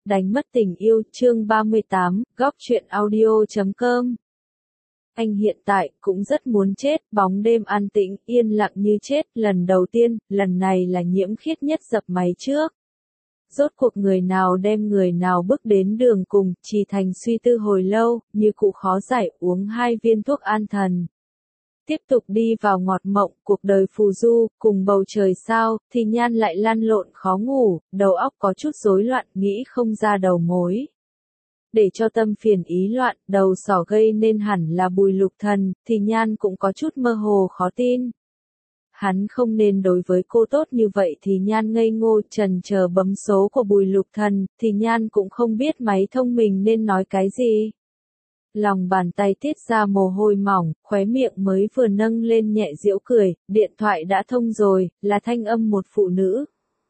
Đánh mất tình yêu, chương 38, góc truyện audio.com. Anh hiện tại cũng rất muốn chết, bóng đêm an tĩnh, yên lặng như chết, lần đầu tiên, lần này là Nhiễm Khiết Nhất dập máy trước. Rốt cuộc người nào đem người nào bước đến đường cùng, Trì Thành suy tư hồi lâu, như cụ khó giải, uống 2 viên thuốc an thần. Tiếp tục đi vào ngọt mộng, cuộc đời phù du, cùng bầu trời sao, thì Nhan lại lăn lộn khó ngủ, đầu óc có chút rối loạn, nghĩ không ra đầu mối. Để cho tâm phiền ý loạn, đầu sỏ gây nên hẳn là Bùi Lục Thần, thì Nhan cũng có chút mơ hồ khó tin. Hắn không nên đối với cô tốt như vậy thì Nhan ngây ngô trần chờ bấm số của Bùi Lục Thần, thì Nhan cũng không biết máy thông minh nên nói cái gì. Lòng bàn tay tiết ra mồ hôi mỏng, khóe miệng mới vừa nâng lên nhẹ giễu cười, điện thoại đã thông rồi, là thanh âm một phụ nữ.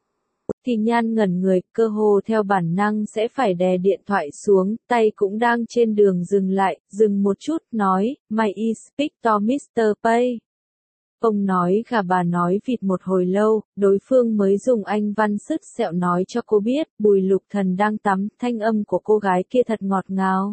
Thì Nhan ngẩn người, cơ hồ theo bản năng sẽ phải đè điện thoại xuống, tay cũng đang trên đường dừng lại, dừng một chút, nói, "May I speak to Mr. Pay?" Ông nói gà bà nói vịt một hồi lâu, đối phương mới dùng Anh văn sứt sẹo nói cho cô biết, Bùi Lục Thần đang tắm, thanh âm của cô gái kia thật ngọt ngào.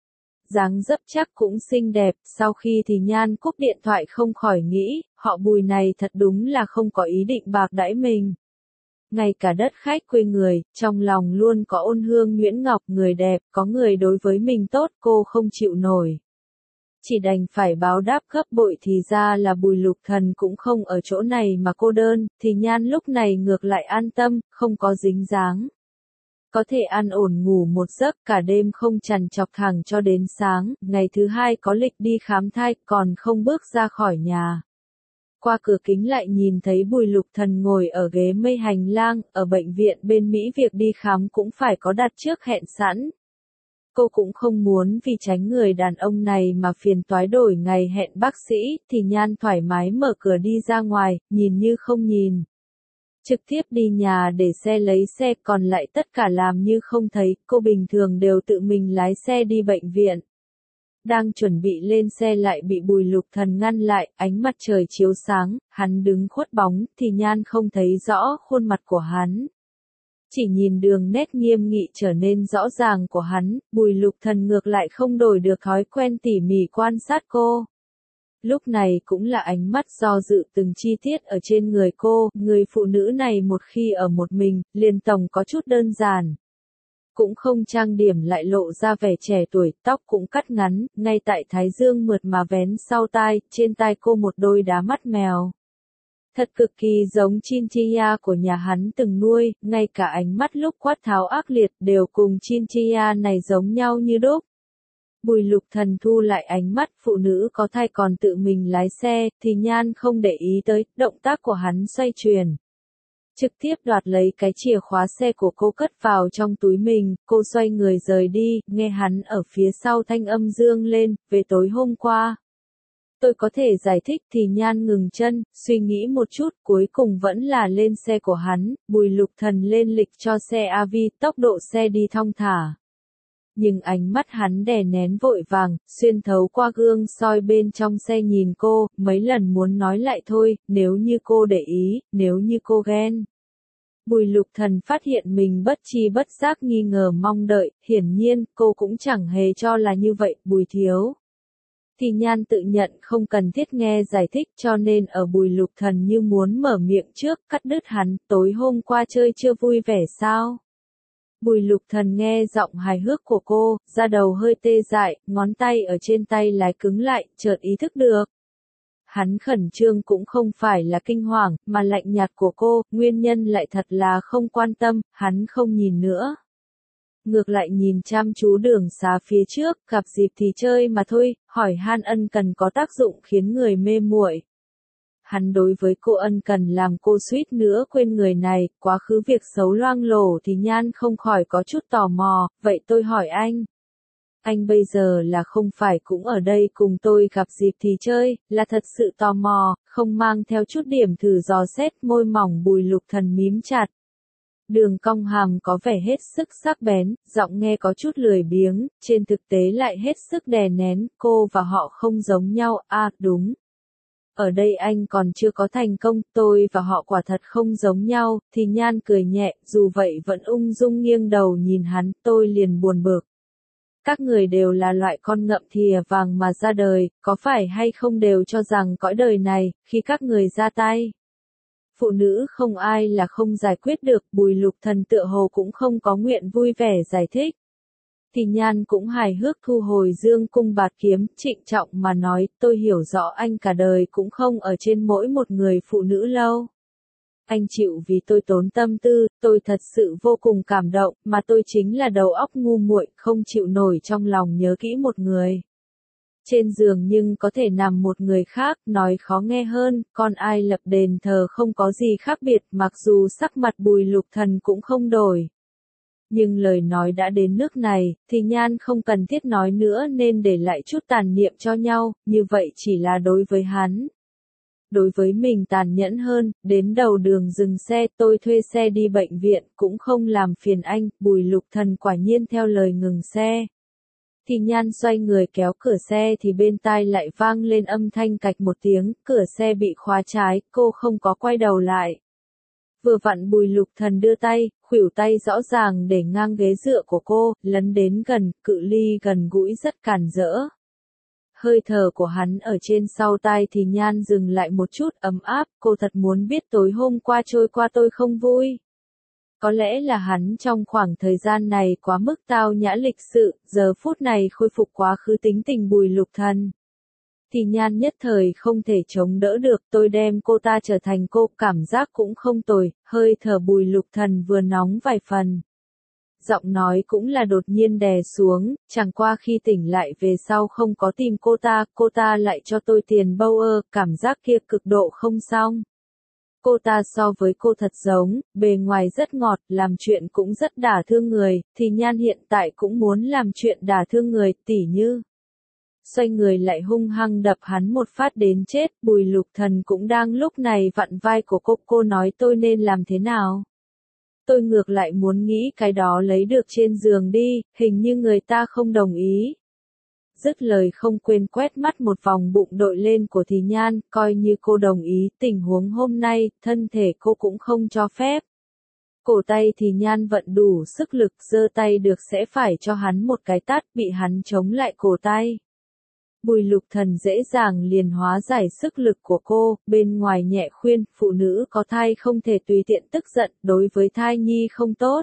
Dáng dấp chắc cũng xinh đẹp, sau khi thì Nhan cúp điện thoại không khỏi nghĩ, họ Bùi này thật đúng là không có ý định bạc đãi mình. Ngay cả đất khách quê người, trong lòng luôn có ôn hương nhuyễn ngọc, người đẹp, có người đối với mình tốt, cô không chịu nổi. Chỉ đành phải báo đáp gấp bội, thì ra là Bùi Lục Thần cũng không ở chỗ này mà cô đơn, thì Nhan lúc này ngược lại an tâm, không có dính dáng. Có thể an ổn ngủ một giấc, cả đêm không trằn trọc thẳng cho đến sáng, ngày thứ hai có lịch đi khám thai, còn không bước ra khỏi nhà. Qua cửa kính lại nhìn thấy Bùi Lục Thần ngồi ở ghế mây hành lang, ở bệnh viện bên Mỹ việc đi khám cũng phải có đặt trước hẹn sẵn. Cô cũng không muốn vì tránh người đàn ông này mà phiền toái đổi ngày hẹn bác sĩ, thì Nhan thoải mái mở cửa đi ra ngoài, nhìn như không nhìn. Trực tiếp đi nhà để xe lấy xe, còn lại tất cả làm như không thấy, cô bình thường đều tự mình lái xe đi bệnh viện. Đang chuẩn bị lên xe lại bị Bùi Lục Thần ngăn lại, ánh mặt trời chiếu sáng, hắn đứng khuất bóng, thì Nhan không thấy rõ khuôn mặt của hắn. Chỉ nhìn đường nét nghiêm nghị trở nên rõ ràng của hắn, Bùi Lục Thần ngược lại không đổi được thói quen tỉ mỉ quan sát cô. Lúc này cũng là ánh mắt do dự từng chi tiết ở trên người cô, người phụ nữ này một khi ở một mình, liền tổng có chút đơn giản. Cũng không trang điểm lại lộ ra vẻ trẻ tuổi, tóc cũng cắt ngắn, ngay tại thái dương mượt mà vén sau tai, trên tai cô một đôi đá mắt mèo. Thật cực kỳ giống Chinchilla của nhà hắn từng nuôi, ngay cả ánh mắt lúc quát tháo ác liệt đều cùng Chinchilla này giống nhau như đúc. Bùi Lục Thần thu lại ánh mắt, phụ nữ có thai còn tự mình lái xe, thì Nhan không để ý tới, động tác của hắn xoay chuyển. Trực tiếp đoạt lấy cái chìa khóa xe của cô cất vào trong túi mình, cô xoay người rời đi, nghe hắn ở phía sau thanh âm dương lên, về tối hôm qua. Tôi có thể giải thích, thì Nhan ngừng chân, suy nghĩ một chút, cuối cùng vẫn là lên xe của hắn, Bùi Lục Thần lên lịch cho xe AV, tốc độ xe đi thong thả. Nhưng ánh mắt hắn đè nén vội vàng, xuyên thấu qua gương soi bên trong xe nhìn cô, mấy lần muốn nói lại thôi, nếu như cô để ý, nếu như cô ghen. Bùi Lục Thần phát hiện mình bất tri bất giác nghi ngờ mong đợi, hiển nhiên, cô cũng chẳng hề cho là như vậy, Bùi thiếu. Thì Nhan tự nhận không cần thiết nghe giải thích, cho nên ở Bùi Lục Thần như muốn mở miệng trước, cắt đứt hắn, tối hôm qua chơi chưa vui vẻ sao? Bùi Lục Thần nghe giọng hài hước của cô, da đầu hơi tê dại, ngón tay ở trên tay lái cứng lại, chợt ý thức được. Hắn khẩn trương cũng không phải là kinh hoàng, mà lạnh nhạt của cô, nguyên nhân lại thật là không quan tâm, hắn không nhìn nữa. Ngược lại nhìn chăm chú đường xá phía trước, gặp dịp thì chơi mà thôi, hỏi han ân cần có tác dụng khiến người mê muội. Hắn đối với cô ân cần làm cô suýt nữa quên người này, quá khứ việc xấu loang lổ thì Nhan không khỏi có chút tò mò, vậy tôi hỏi anh bây giờ là không phải cũng ở đây cùng tôi gặp dịp thì chơi, là thật sự tò mò, không mang theo chút điểm thử dò xét, môi mỏng Bùi Lục Thần mím chặt. Đường cong hàm có vẻ hết sức sắc bén, giọng nghe có chút lười biếng, trên thực tế lại hết sức đè nén, cô và họ không giống nhau, đúng. Ở đây anh còn chưa có thành công, tôi và họ quả thật không giống nhau, thì Nhan cười nhẹ, dù vậy vẫn ung dung nghiêng đầu nhìn hắn, tôi liền buồn bực. Các người đều là loại con ngậm thìa vàng mà ra đời, có phải hay không đều cho rằng cõi đời này, khi các người ra tay. Phụ nữ không ai là không giải quyết được, Bùi Lục Thần tựa hồ cũng không có nguyện vui vẻ giải thích. Thì Nhan cũng hài hước thu hồi dương cung bạt kiếm, trịnh trọng mà nói, tôi hiểu rõ anh cả đời cũng không ở trên mỗi một người phụ nữ lâu. Anh chịu vì tôi tốn tâm tư, tôi thật sự vô cùng cảm động, mà tôi chính là đầu óc ngu muội, không chịu nổi trong lòng nhớ kỹ một người. Trên giường nhưng có thể nằm một người khác, nói khó nghe hơn, con ai lập đền thờ không có gì khác biệt, mặc dù sắc mặt Bùi Lục Thần cũng không đổi. Nhưng lời nói đã đến nước này, thì Nhan không cần thiết nói nữa nên để lại chút tàn niệm cho nhau, như vậy chỉ là đối với hắn. Đối với mình tàn nhẫn hơn, đến đầu đường dừng xe, tôi thuê xe đi bệnh viện, cũng không làm phiền anh, Bùi Lục Thần quả nhiên theo lời ngừng xe. Thì Nhan xoay người kéo cửa xe thì bên tai lại vang lên âm thanh cạch một tiếng, cửa xe bị khóa trái, cô không có quay đầu lại. Vừa vặn Bùi Lục Thần đưa tay, khuỷu tay rõ ràng để ngang ghế dựa của cô, lấn đến gần, cự ly gần gũi rất cản rỡ. Hơi thở của hắn ở trên sau tai thì Nhan dừng lại một chút, ấm áp, cô thật muốn biết tối hôm qua trôi qua tôi không vui. Có lẽ là hắn trong khoảng thời gian này quá mức tao nhã lịch sự, giờ phút này khôi phục quá khứ tính tình Bùi Lục Thần. Thì Nhan nhất thời không thể chống đỡ được, tôi đem cô ta trở thành cô, cảm giác cũng không tồi, hơi thở Bùi Lục Thần vừa nóng vài phần. Giọng nói cũng là đột nhiên đè xuống, chẳng qua khi tỉnh lại về sau không có tìm cô ta lại cho tôi tiền bâu ơ, cảm giác kia cực độ không xong. Cô ta so với cô thật giống, bề ngoài rất ngọt, làm chuyện cũng rất đả thương người, thì Nhan hiện tại cũng muốn làm chuyện đả thương người, tỉ như. Xoay người lại hung hăng đập hắn một phát đến chết, Bùi Lục Thần cũng đang lúc này vặn vai của cô nói tôi nên làm thế nào. Tôi ngược lại muốn nghĩ cái đó lấy được trên giường đi, hình như người ta không đồng ý. Dứt lời không quên quét mắt một vòng bụng đội lên của Thì Nhan, coi như cô đồng ý, tình huống hôm nay, thân thể cô cũng không cho phép. Cổ tay Thì Nhan vận đủ sức lực, giơ tay được sẽ phải cho hắn một cái tát, bị hắn chống lại cổ tay. Bùi Lục Thần dễ dàng liền hóa giải sức lực của cô, bên ngoài nhẹ khuyên, phụ nữ có thai không thể tùy tiện tức giận, đối với thai nhi không tốt.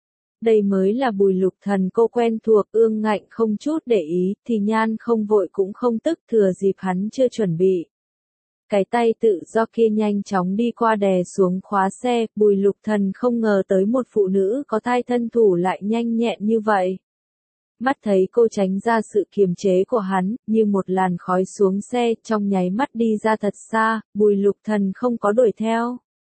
Đây mới là Bùi Lục Thần cô quen thuộc, ương ngạnh không chút để ý, Thì Nhan không vội cũng không tức, thừa dịp hắn chưa chuẩn bị. Cái tay tự do kia nhanh chóng đi qua đè xuống khóa xe, Bùi Lục Thần không ngờ tới một phụ nữ có thai thân thủ lại nhanh nhẹn như vậy. Mắt thấy cô tránh ra sự kiềm chế của hắn, như một làn khói xuống xe, trong nháy mắt đi ra thật xa, Bùi Lục Thần không có đuổi theo.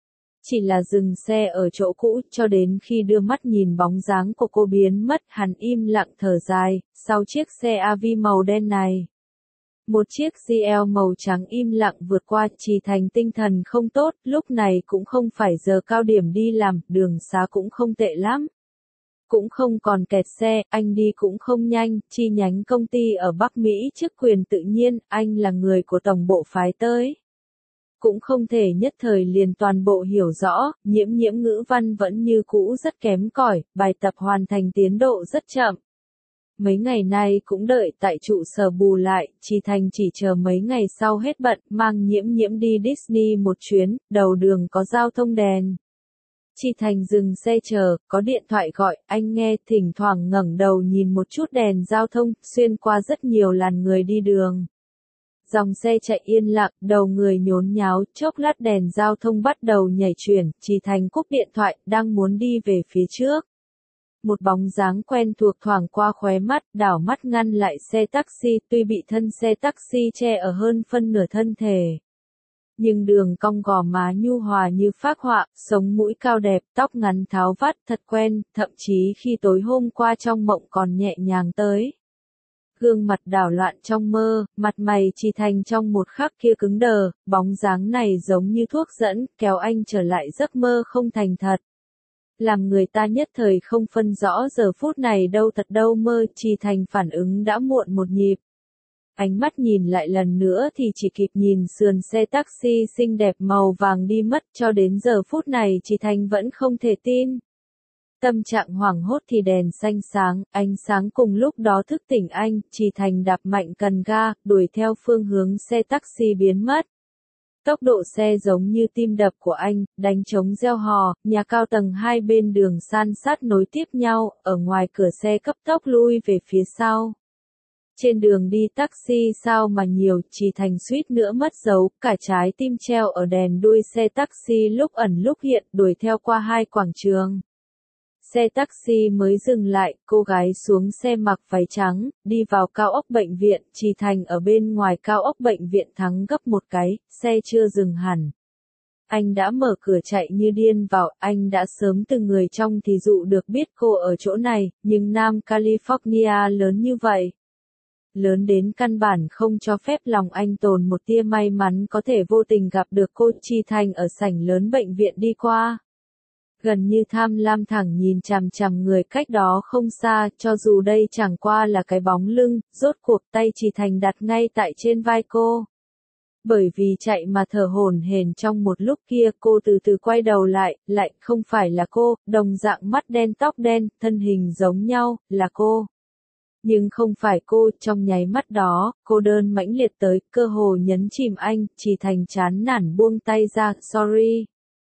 Chỉ là dừng xe ở chỗ cũ, cho đến khi đưa mắt nhìn bóng dáng của cô biến mất, hắn im lặng thở dài, sau chiếc xe AV màu đen này. Một chiếc GL màu trắng im lặng vượt qua, Trì Thành tinh thần không tốt, lúc này cũng không phải giờ cao điểm đi làm, đường xá cũng không tệ lắm. Cũng không còn kẹt xe, anh đi cũng không nhanh, chi nhánh công ty ở Bắc Mỹ chức quyền tự nhiên, anh là người của tổng bộ phái tới. Cũng không thể nhất thời liền toàn bộ hiểu rõ, nhiễm ngữ văn vẫn như cũ rất kém cỏi, bài tập hoàn thành tiến độ rất chậm. Mấy ngày nay cũng đợi tại trụ sở bù lại, Trì Thành chỉ chờ mấy ngày sau hết bận, mang nhiễm đi Disney một chuyến, đầu đường có giao thông đèn. Trì Thành dừng xe chờ, có điện thoại gọi, anh nghe, thỉnh thoảng ngẩng đầu nhìn một chút đèn giao thông, xuyên qua rất nhiều làn người đi đường. Dòng xe chạy yên lặng, đầu người nhốn nháo, chốc lát đèn giao thông bắt đầu nhảy chuyển, Trì Thành cúp điện thoại, đang muốn đi về phía trước. Một bóng dáng quen thuộc thoảng qua khóe mắt, đảo mắt ngăn lại xe taxi, tuy bị thân xe taxi che ở hơn phân nửa thân thể. Nhưng đường cong gò má nhu hòa như phác họa, sống mũi cao đẹp, tóc ngắn tháo vắt, thật quen, thậm chí khi tối hôm qua trong mộng còn nhẹ nhàng tới. Gương mặt đảo loạn trong mơ, mặt mày Trì Thành trong một khắc kia cứng đờ, bóng dáng này giống như thuốc dẫn, kéo anh trở lại giấc mơ không thành thật. Làm người ta nhất thời không phân rõ giờ phút này đâu thật đâu mơ, Trì Thành phản ứng đã muộn một nhịp. Ánh mắt nhìn lại lần nữa thì chỉ kịp nhìn sườn xe taxi xinh đẹp màu vàng đi mất, cho đến giờ phút này Trì Thành vẫn không thể tin. Tâm trạng hoảng hốt thì đèn xanh sáng, ánh sáng cùng lúc đó thức tỉnh anh, Trì Thành đạp mạnh cần ga, đuổi theo phương hướng xe taxi biến mất. Tốc độ xe giống như tim đập của anh, đánh trống reo hò, nhà cao tầng hai bên đường san sát nối tiếp nhau, ở ngoài cửa xe cấp tốc lui về phía sau. Trên đường đi taxi sao mà nhiều, Trì Thành suýt nữa mất dấu, cả trái tim treo ở đèn đuôi xe taxi lúc ẩn lúc hiện, đuổi theo qua hai quảng trường. Xe taxi mới dừng lại, cô gái xuống xe mặc váy trắng, đi vào cao ốc bệnh viện, Trì Thành ở bên ngoài cao ốc bệnh viện thắng gấp một cái, xe chưa dừng hẳn. Anh đã mở cửa chạy như điên vào, anh đã sớm từ người trong thì dụ được biết cô ở chỗ này, nhưng Nam California lớn như vậy. Lớn đến căn bản không cho phép lòng anh tồn một tia may mắn có thể vô tình gặp được cô. Trì Thành ở sảnh lớn bệnh viện đi qua. Gần như tham lam thẳng nhìn chằm chằm người cách đó không xa, cho dù đây chẳng qua là cái bóng lưng, rốt cuộc tay Trì Thành đặt ngay tại trên vai cô. Bởi vì chạy mà thở hổn hển trong một lúc kia, cô từ từ quay đầu lại không phải là cô, đồng dạng mắt đen tóc đen, thân hình giống nhau, là cô. Nhưng không phải cô, trong nháy mắt đó, cô đơn mãnh liệt tới, cơ hồ nhấn chìm anh, Trì Thành chán nản buông tay ra, sorry.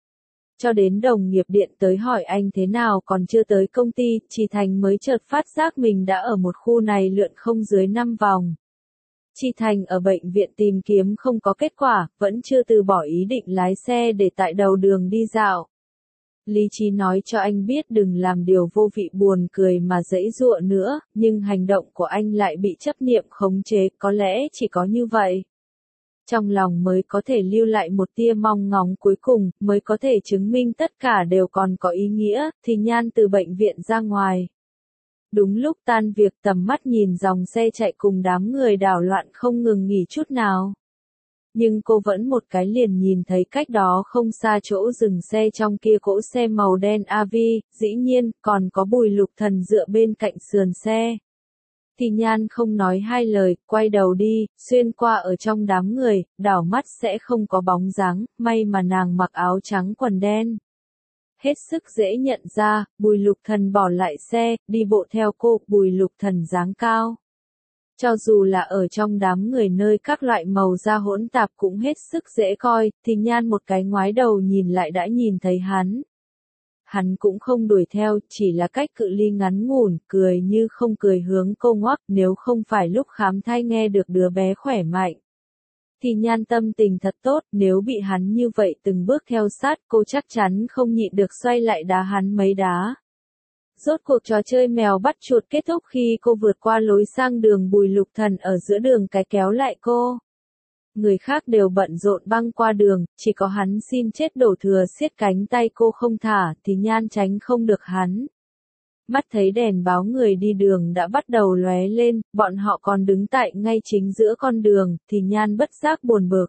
Cho đến đồng nghiệp điện tới hỏi anh thế nào còn chưa tới công ty, Trì Thành mới chợt phát giác mình đã ở một khu này lượn không dưới 5 vòng. Trì Thành ở bệnh viện tìm kiếm không có kết quả, vẫn chưa từ bỏ ý định lái xe để tại đầu đường đi dạo. Lý trí nói cho anh biết đừng làm điều vô vị buồn cười mà giãy giụa nữa, nhưng hành động của anh lại bị chấp niệm khống chế, có lẽ chỉ có như vậy. Trong lòng mới có thể lưu lại một tia mong ngóng cuối cùng, mới có thể chứng minh tất cả đều còn có ý nghĩa, thì Nhan từ bệnh viện ra ngoài. Đúng lúc tan việc tầm mắt nhìn dòng xe chạy cùng đám người đảo loạn không ngừng nghỉ chút nào. Nhưng cô vẫn một cái liền nhìn thấy cách đó không xa chỗ dừng xe trong kia cỗ xe màu đen AV, dĩ nhiên, còn có Bùi Lục Thần dựa bên cạnh sườn xe. Thì Nhan không nói hai lời, quay đầu đi, xuyên qua ở trong đám người, đảo mắt sẽ không có bóng dáng, may mà nàng mặc áo trắng quần đen. Hết sức dễ nhận ra, Bùi Lục Thần bỏ lại xe, đi bộ theo cô, Bùi Lục Thần dáng cao. Cho dù là ở trong đám người nơi các loại màu da hỗn tạp cũng hết sức dễ coi, thì Nhan một cái ngoái đầu nhìn lại đã nhìn thấy hắn. Hắn cũng không đuổi theo, chỉ là cách cự ly ngắn ngủn, cười như không cười hướng cô ngoắc, nếu không phải lúc khám thai nghe được đứa bé khỏe mạnh. Thì Nhan tâm tình thật tốt, nếu bị hắn như vậy từng bước theo sát, cô chắc chắn không nhịn được xoay lại đá hắn mấy đá. Rốt cuộc trò chơi mèo bắt chuột kết thúc khi cô vượt qua lối sang đường Bùi Lục Thần ở giữa đường cái kéo lại cô. Người khác đều bận rộn băng qua đường, chỉ có hắn xin chết đổ thừa siết cánh tay cô không thả, thì Nhan tránh không được hắn. Mắt thấy đèn báo người đi đường đã bắt đầu lóe lên, bọn họ còn đứng tại ngay chính giữa con đường, thì Nhan bất giác buồn bực.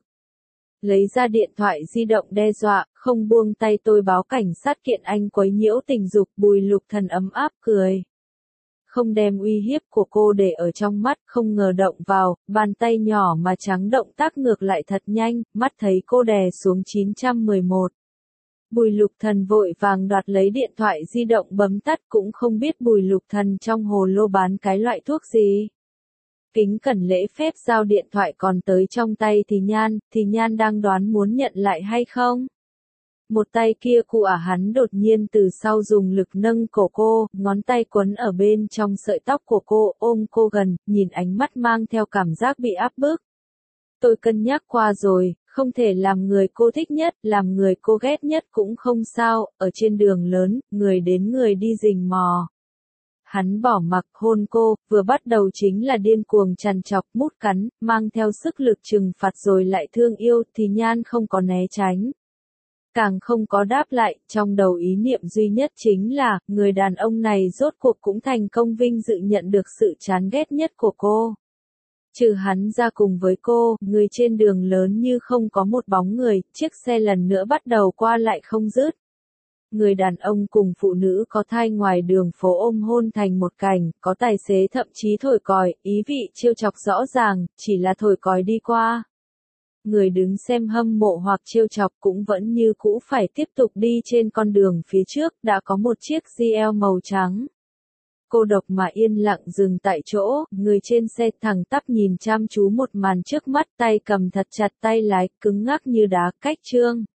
Lấy ra điện thoại di động đe dọa, không buông tay tôi báo cảnh sát kiện anh quấy nhiễu tình dục. Bùi Lục Thần ấm áp cười. Không đem uy hiếp của cô để ở trong mắt, không ngờ động vào, bàn tay nhỏ mà trắng động tác ngược lại thật nhanh, mắt thấy cô đè xuống 911. Bùi Lục Thần vội vàng đoạt lấy điện thoại di động bấm tắt, cũng không biết Bùi Lục Thần trong hồ lô bán cái loại thuốc gì. Kính cẩn lễ phép giao điện thoại còn tới trong tay thì Nhan đang đoán muốn nhận lại hay không. Một tay kia của hắn đột nhiên từ sau dùng lực nâng cổ cô, ngón tay quấn ở bên trong sợi tóc của cô, ôm cô gần, nhìn ánh mắt mang theo cảm giác bị áp bức. Tôi cân nhắc qua rồi, không thể làm người cô thích nhất, làm người cô ghét nhất cũng không sao, ở trên đường lớn, người đến người đi rình mò. Hắn bỏ mặc hôn cô, vừa bắt đầu chính là điên cuồng trằn trọc mút cắn, mang theo sức lực trừng phạt rồi lại thương yêu, thì Nhan không có né tránh. Càng không có đáp lại, trong đầu ý niệm duy nhất chính là, người đàn ông này rốt cuộc cũng thành công vinh dự nhận được sự chán ghét nhất của cô. Trừ hắn ra cùng với cô, người trên đường lớn như không có một bóng người, chiếc xe lần nữa bắt đầu qua lại không dứt. Người đàn ông cùng phụ nữ có thai ngoài đường phố ôm hôn thành một cảnh, có tài xế thậm chí thổi còi, ý vị trêu chọc rõ ràng, chỉ là thổi còi đi qua. Người đứng xem hâm mộ hoặc trêu chọc cũng vẫn như cũ phải tiếp tục đi trên con đường phía trước, đã có một chiếc GL màu trắng. Cô độc mà yên lặng dừng tại chỗ, người trên xe thẳng tắp nhìn chăm chú một màn trước mắt, tay cầm thật chặt tay lái, cứng ngắc như đá, cách trương.